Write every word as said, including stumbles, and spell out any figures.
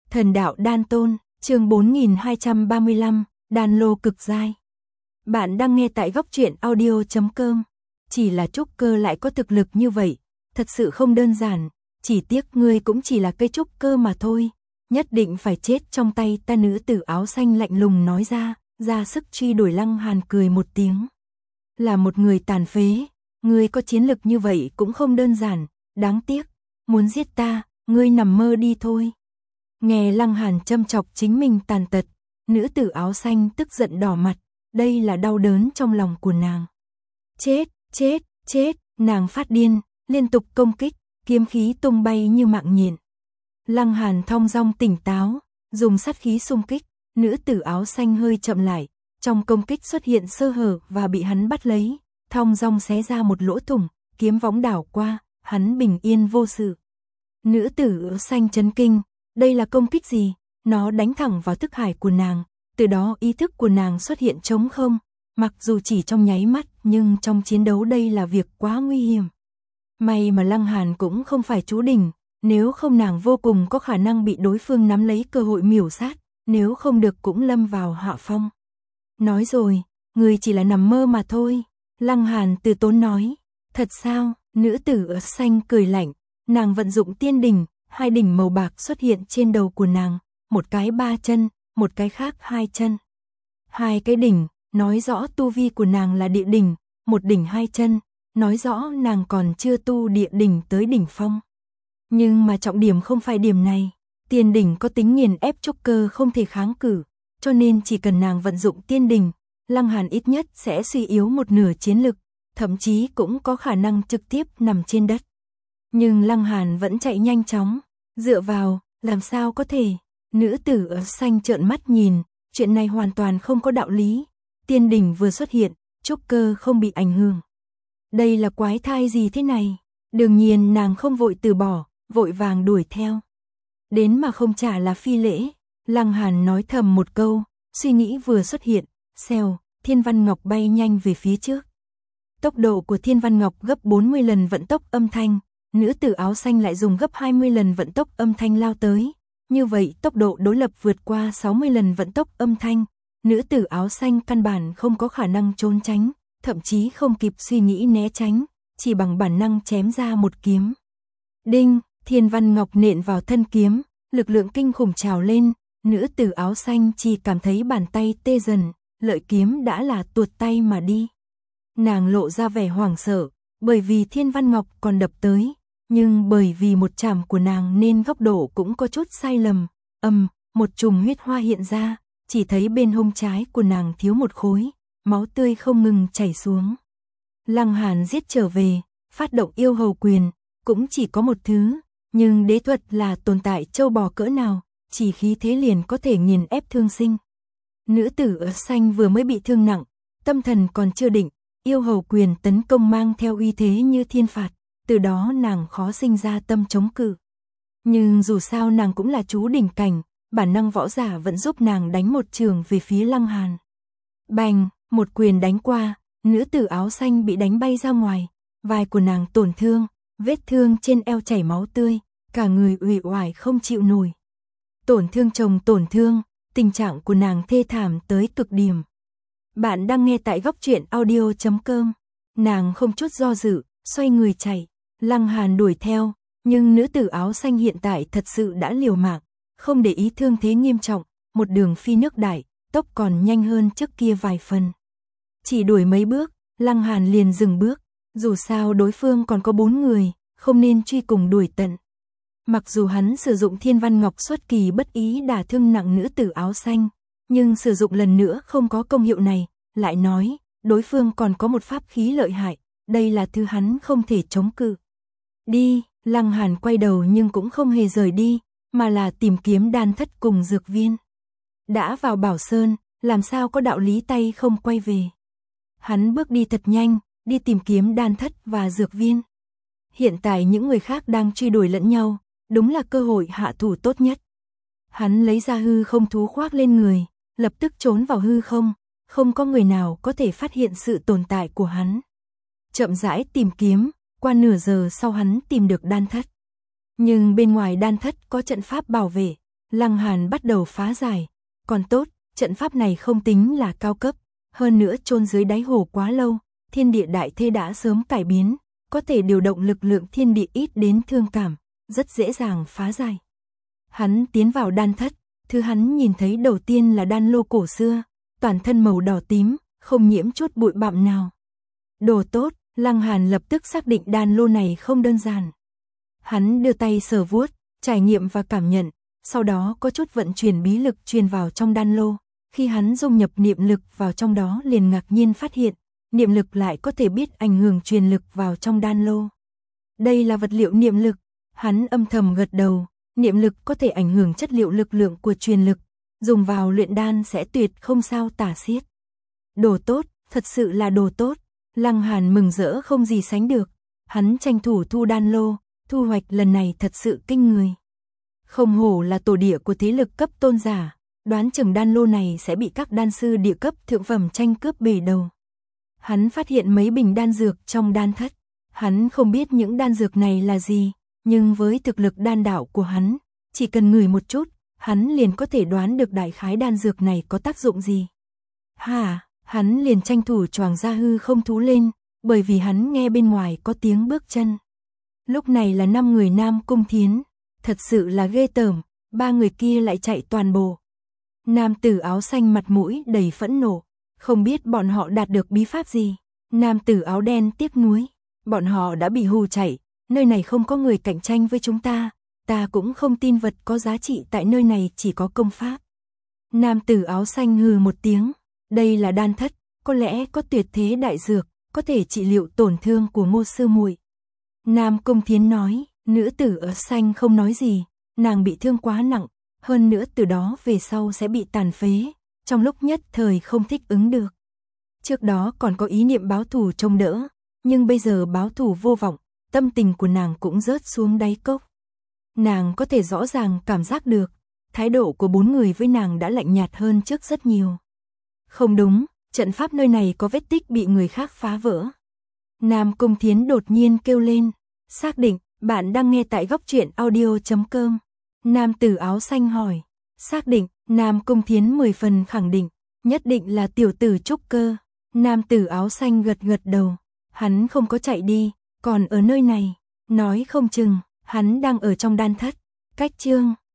Thần đạo đan tôn, chương bốn nghìn hai trăm ba mươi lăm, đan lô cực giai. Bạn đang nghe tại góc truyện audio chấm com. Chỉ là trúc cơ lại có thực lực như vậy, thật sự không đơn giản, chỉ tiếc ngươi cũng chỉ là cây trúc cơ mà thôi, nhất định phải chết trong tay ta. Nữ tử áo xanh lạnh lùng nói ra, ra sức truy đuổi. Lăng Hàn cười một tiếng. Là một người tàn phế, ngươi có chiến lực như vậy cũng không đơn giản, đáng tiếc, muốn giết ta, ngươi nằm mơ đi thôi. Nghe Lăng Hàn châm chọc chính mình tàn tật, nữ tử áo xanh tức giận đỏ mặt, đây là đau đớn trong lòng của nàng. Chết, chết, chết, nàng phát điên, liên tục công kích, kiếm khí tung bay như mạng nhện. Lăng Hàn thong dong tỉnh táo, dùng sát khí xung kích, nữ tử áo xanh hơi chậm lại, trong công kích xuất hiện sơ hở và bị hắn bắt lấy, thong dong xé ra một lỗ thủng, kiếm võng đảo qua, hắn bình yên vô sự. Nữ tử áo xanh chấn kinh, đây là công kích gì? Nó đánh thẳng vào thức hải của nàng, từ đó ý thức của nàng xuất hiện trống không, mặc dù chỉ trong nháy mắt, nhưng trong chiến đấu đây là việc quá nguy hiểm. May mà Lăng Hàn cũng không phải chú đỉnh, nếu không nàng vô cùng có khả năng bị đối phương nắm lấy cơ hội miểu sát, nếu không được cũng lâm vào hạ phong. Nói rồi, người chỉ là nằm mơ mà thôi, Lăng Hàn từ tốn nói. Thật sao? Nữ tử áo xanh cười lạnh, nàng vận dụng tiên đỉnh, hai đỉnh màu bạc xuất hiện trên đầu của nàng, một cái ba chân, một cái khác hai chân. Hai cái đỉnh, nói rõ tu vi của nàng là địa đỉnh, một đỉnh hai chân, nói rõ nàng còn chưa tu địa đỉnh tới đỉnh phong. Nhưng mà trọng điểm không phải điểm này, tiên đỉnh có tính nghiền ép trúc cơ không thể kháng cự, cho nên chỉ cần nàng vận dụng tiên đỉnh, Lăng Hàn ít nhất sẽ suy yếu một nửa chiến lực, thậm chí cũng có khả năng trực tiếp nằm trên đất. Nhưng Lăng Hàn vẫn chạy nhanh chóng, dựa vào, làm sao có thể? Nữ tử áo xanh trợn mắt nhìn, chuyện này hoàn toàn không có đạo lý. Tiên đỉnh vừa xuất hiện, trúc cơ không bị ảnh hưởng. Đây là quái thai gì thế này? Đương nhiên nàng không vội từ bỏ, vội vàng đuổi theo. Đến mà không trả là phi lễ. Lăng Hàn nói thầm một câu, suy nghĩ vừa xuất hiện, xèo, Thiên Văn Ngọc bay nhanh về phía trước. Tốc độ của Thiên Văn Ngọc gấp bốn mươi lần vận tốc âm thanh, nữ tử áo xanh lại dùng gấp hai mươi lần vận tốc âm thanh lao tới. Như vậy tốc độ đối lập vượt qua sáu mươi lần vận tốc âm thanh, nữ tử áo xanh căn bản không có khả năng trốn tránh, thậm chí không kịp suy nghĩ né tránh, chỉ bằng bản năng chém ra một kiếm. Đinh, Thiên Văn Ngọc nện vào thân kiếm, lực lượng kinh khủng trào lên, nữ tử áo xanh chỉ cảm thấy bàn tay tê dần, lợi kiếm đã là tuột tay mà đi. Nàng lộ ra vẻ hoảng sợ, bởi vì Thiên Văn Ngọc còn đập tới, nhưng bởi vì một chạm của nàng nên góc độ cũng có chút sai lầm. Ầm, một chùm huyết hoa hiện ra, chỉ thấy bên hông trái của nàng thiếu một khối, máu tươi không ngừng chảy xuống. Lăng Hàn giết trở về, phát động yêu hầu quyền, cũng chỉ có một thứ, nhưng đế thuật là tồn tại châu bò cỡ nào, chỉ khí thế liền có thể nghiền ép thương sinh. Nữ tử áo xanh vừa mới bị thương nặng, tâm thần còn chưa định, yêu hầu quyền tấn công mang theo uy thế như thiên phạt, từ đó nàng khó sinh ra tâm chống cự. Nhưng dù sao nàng cũng là chú đỉnh cảnh, bản năng võ giả vẫn giúp nàng đánh một trường về phía Lăng Hàn. Bành, một quyền đánh qua, nữ tử áo xanh bị đánh bay ra ngoài, vai của nàng tổn thương, vết thương trên eo chảy máu tươi, cả người uể oải không chịu nổi. Tổn thương chồng tổn thương, tình trạng của nàng thê thảm tới cực điểm. Bạn đang nghe tại góc truyện audio chấm com. Nàng không chút do dự, xoay người chạy. Lăng Hàn đuổi theo, nhưng nữ tử áo xanh hiện tại thật sự đã liều mạng, không để ý thương thế nghiêm trọng, một đường phi nước đại, tốc còn nhanh hơn trước kia vài phần. Chỉ đuổi mấy bước, Lăng Hàn liền dừng bước, dù sao đối phương còn có bốn người, không nên truy cùng đuổi tận. Mặc dù hắn sử dụng Thiên Văn Ngọc xuất kỳ bất ý đả thương nặng nữ tử áo xanh, nhưng sử dụng lần nữa không có công hiệu này, lại nói, đối phương còn có một pháp khí lợi hại, đây là thứ hắn không thể chống cự. Đi, Lăng Hàn quay đầu nhưng cũng không hề rời đi, mà là tìm kiếm đan thất cùng dược viên. Đã vào Bảo Sơn, làm sao có đạo lý tay không quay về. Hắn bước đi thật nhanh, đi tìm kiếm đan thất và dược viên. Hiện tại những người khác đang truy đuổi lẫn nhau, đúng là cơ hội hạ thủ tốt nhất. Hắn lấy ra hư không thú khoác lên người, lập tức trốn vào hư không, không có người nào có thể phát hiện sự tồn tại của hắn. Chậm rãi tìm kiếm, qua nửa giờ sau hắn tìm được đan thất. Nhưng bên ngoài đan thất có trận pháp bảo vệ, Lăng Hàn bắt đầu phá giải. Còn tốt, trận pháp này không tính là cao cấp. Hơn nữa chôn dưới đáy hồ quá lâu, thiên địa đại thế đã sớm cải biến, có thể điều động lực lượng thiên địa ít đến thương cảm, rất dễ dàng phá giải. Hắn tiến vào đan thất, thứ hắn nhìn thấy đầu tiên là đan lô cổ xưa, toàn thân màu đỏ tím, không nhiễm chút bụi bặm nào. Đồ tốt, Lăng Hàn lập tức xác định đan lô này không đơn giản. Hắn đưa tay sờ vuốt, trải nghiệm và cảm nhận, sau đó có chút vận chuyển bí lực truyền vào trong đan lô. Khi hắn dung nhập niệm lực vào trong đó liền ngạc nhiên phát hiện, niệm lực lại có thể biết ảnh hưởng truyền lực vào trong đan lô. Đây là vật liệu niệm lực, hắn âm thầm gật đầu, niệm lực có thể ảnh hưởng chất liệu lực lượng của truyền lực, dùng vào luyện đan sẽ tuyệt không sao tả xiết. Đồ tốt, thật sự là đồ tốt, Lăng Hàn mừng rỡ không gì sánh được, hắn tranh thủ thu đan lô, thu hoạch lần này thật sự kinh người. Không hổ là tổ địa của thế lực cấp tôn giả, đoán chừng đan lô này sẽ bị các đan sư địa cấp thượng phẩm tranh cướp bể đầu. Hắn phát hiện mấy bình đan dược trong đan thất, hắn không biết những đan dược này là gì, nhưng với thực lực đan đạo của hắn, chỉ cần ngửi một chút, hắn liền có thể đoán được đại khái đan dược này có tác dụng gì. Hà, hắn liền tranh thủ choàng ra hư không thú lên, bởi vì hắn nghe bên ngoài có tiếng bước chân. Lúc này là năm người Nam Cung Thiến, thật sự là ghê tởm, ba người kia lại chạy toàn bộ. Nam tử áo xanh mặt mũi đầy phẫn nộ, không biết bọn họ đạt được bí pháp gì. Nam tử áo đen tiếc nuối, bọn họ đã bị hù chạy, nơi này không có người cạnh tranh với chúng ta, ta cũng không tin vật có giá trị tại nơi này chỉ có công pháp. Nam tử áo xanh hừ một tiếng, đây là đan thất, có lẽ có tuyệt thế đại dược, có thể trị liệu tổn thương của Ngô sư muội. Nam Cung Thiến nói, nữ tử áo xanh không nói gì, nàng bị thương quá nặng, hơn nữa từ đó về sau sẽ bị tàn phế, trong lúc nhất thời không thích ứng được. Trước đó còn có ý niệm báo thù trông đỡ, nhưng bây giờ báo thù vô vọng, tâm tình của nàng cũng rớt xuống đáy cốc. Nàng có thể rõ ràng cảm giác được, thái độ của bốn người với nàng đã lạnh nhạt hơn trước rất nhiều. Không đúng, trận pháp nơi này có vết tích bị người khác phá vỡ. Nam Cung Thiến đột nhiên kêu lên, xác định, bạn đang nghe tại góc truyện audio chấm com. Nam tử áo xanh hỏi, xác định, Nam Cung Thiến mười phần khẳng định, nhất định là tiểu tử trúc cơ. Nam tử áo xanh gật gật đầu, hắn không có chạy đi, còn ở nơi này, nói không chừng, hắn đang ở trong đan thất. Cách chương